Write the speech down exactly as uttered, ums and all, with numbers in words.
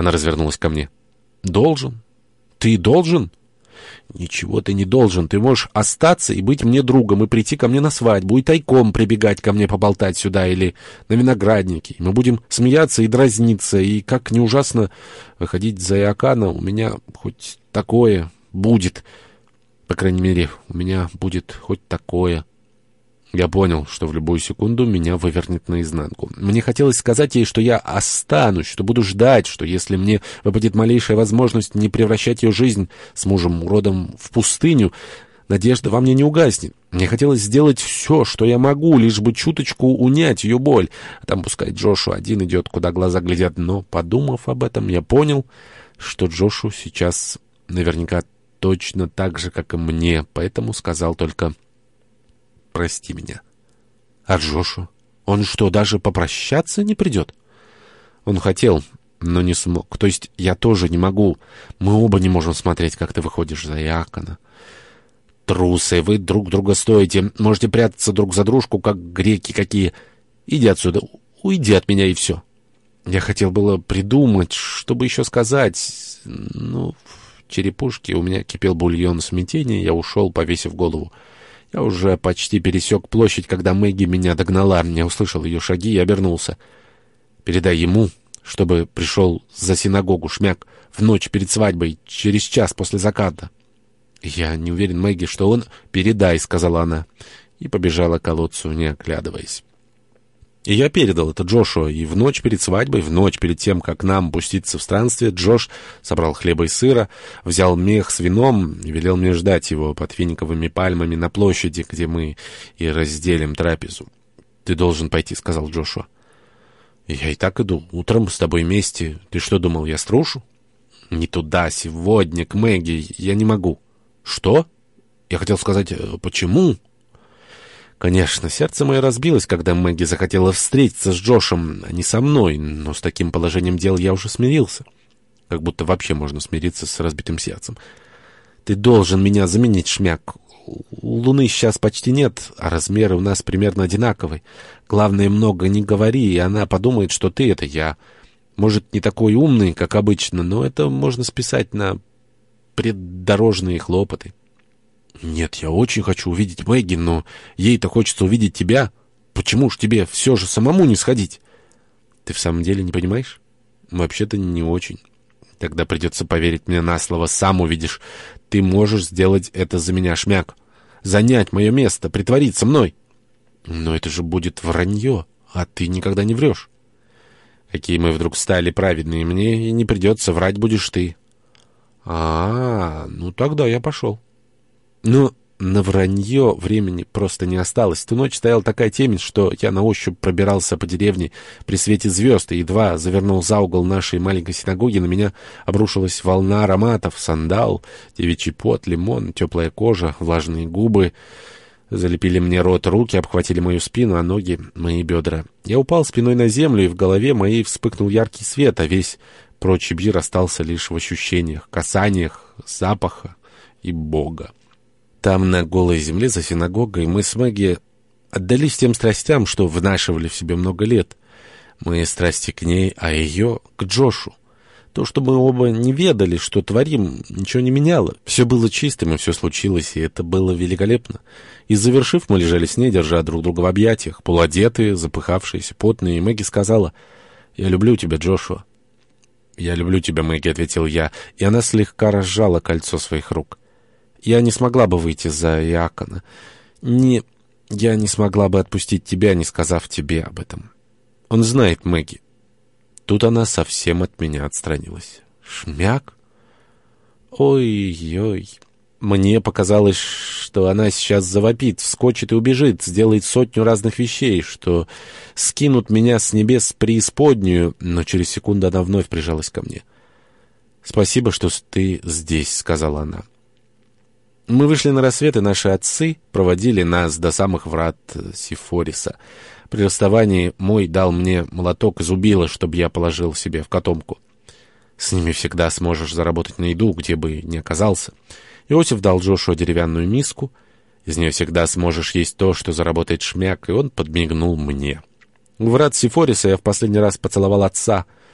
Она развернулась ко мне. «Должен? Ты должен?» «Ничего ты не должен. Ты можешь остаться и быть мне другом, и прийти ко мне на свадьбу, и тайком прибегать ко мне поболтать сюда или на винограднике. И мы будем смеяться и дразниться, и, как не ужасно выходить за Иокана, у меня хоть такое будет. По крайней мере, у меня будет хоть такое». Я понял, что в любую секунду меня вывернет наизнанку. Мне хотелось сказать ей, что я останусь, что буду ждать, что если мне выпадет малейшая возможность не превращать ее жизнь с мужем-уродом в пустыню, надежда во мне не угаснет. Мне хотелось сделать все, что я могу, лишь бы чуточку унять ее боль. А там пускай Джошу один идет, куда глаза глядят. Но, подумав об этом, я понял, что Джошу сейчас наверняка точно так же, как и мне, поэтому сказал только: «Прости меня». «А Джошу? Он что, даже попрощаться не придет?» «Он хотел, но не смог. То есть я тоже не могу. Мы оба не можем смотреть, как ты выходишь за Иокана». «Трусы, вы друг друга стоите. Можете прятаться друг за дружку, как греки какие. Иди отсюда, уйди от меня, и все». Я хотел было придумать, чтобы еще сказать. Ну, в черепушке у меня кипел бульон смятения, я ушел, повесив голову. Я уже почти пересек площадь, когда Мэгги меня догнала. Я услышал ее шаги и обернулся. «Передай ему, чтобы пришел за синагогу, Шмяк, в ночь перед свадьбой, через час после заката». «Я не уверен, Мэгги, что он...» «Передай», — сказала она, и побежала к колодцу, не оглядываясь. И я передал это Джошуа, и в ночь перед свадьбой, в ночь перед тем, как нам пуститься в странствие, Джош собрал хлеба и сыра, взял мех с вином и велел мне ждать его под финиковыми пальмами на площади, где мы и разделим трапезу. «Ты должен пойти», — сказал Джошуа. «Я и так иду. Утром с тобой вместе. Ты что, думал, я струшу?» «Не туда, сегодня, к Мэгги. Я не могу». «Что?» Я хотел сказать, почему?» Конечно, сердце мое разбилось, когда Мэгги захотела встретиться с Джошем, а не со мной, но с таким положением дел я уже смирился. Как будто вообще можно смириться с разбитым сердцем. «Ты должен меня заменить, Шмяк. У Луны сейчас почти нет, а размеры у нас примерно одинаковые. Главное, много не говори, и она подумает, что ты — это я. Может, не такой умный, как обычно, но это можно списать на преддорожные хлопоты». «Нет, я очень хочу увидеть Мэгги, но ей-то хочется увидеть тебя. Почему ж тебе все же самому не сходить?» «Ты в самом деле не понимаешь?» «Вообще-то не очень. Тогда придется поверить мне на слово. Сам увидишь. Ты можешь сделать это за меня, Шмяк. Занять мое место, притвориться мной». «Но это же будет вранье, а ты никогда не врешь». «Какие мы вдруг стали праведные, мне и не придется, врать будешь ты». «А, ну тогда я пошел». Но на вранье времени просто не осталось. Ту ночь стояла такая темень, что я на ощупь пробирался по деревне при свете звезд, и едва завернул за угол нашей маленькой синагоги, на меня обрушилась волна ароматов: сандал, девичий пот, лимон, теплая кожа, влажные губы. Залепили мне рот, руки обхватили мою спину, а ноги — мои бедра. Я упал спиной на землю, и в голове моей вспыхнул яркий свет, а весь прочий мир остался лишь в ощущениях, касаниях, запаха и Бога. Там, на голой земле за синагогой, мы с Мэгги отдались тем страстям, что внашивали в себе много лет. Мои страсти к ней, а ее — к Джошу. То, что мы оба не ведали, что творим, ничего не меняло. Все было чистым, и все случилось, и это было великолепно. И завершив, мы лежали с ней, держа друг друга в объятиях, полуодетые, запыхавшиеся, потные, и Мэгги сказала: «Я люблю тебя, Джошуа». «Я люблю тебя, Мэгги», — ответил я, и она слегка разжала кольцо своих рук. «Я не смогла бы выйти за Иокана. Не... Я не смогла бы отпустить тебя, не сказав тебе об этом. Он знает, Мэгги». Тут она совсем от меня отстранилась. «Шмяк?» Ой-ой. Мне показалось, что она сейчас завопит, вскочит и убежит, сделает сотню разных вещей, что скинут меня с небес в преисподнюю, но через секунду она вновь прижалась ко мне. «Спасибо, что ты здесь», — сказала она. Мы вышли на рассвет, и наши отцы проводили нас до самых врат Сифориса. При расставании мой дал мне молоток из убила, чтобы я положил себе в котомку. С ними всегда сможешь заработать на еду, где бы ни оказался. Иосиф дал Джошуа деревянную миску. Из нее всегда сможешь есть то, что заработает Шмяк, и он подмигнул мне. У врат Сифориса я в последний раз поцеловал отца.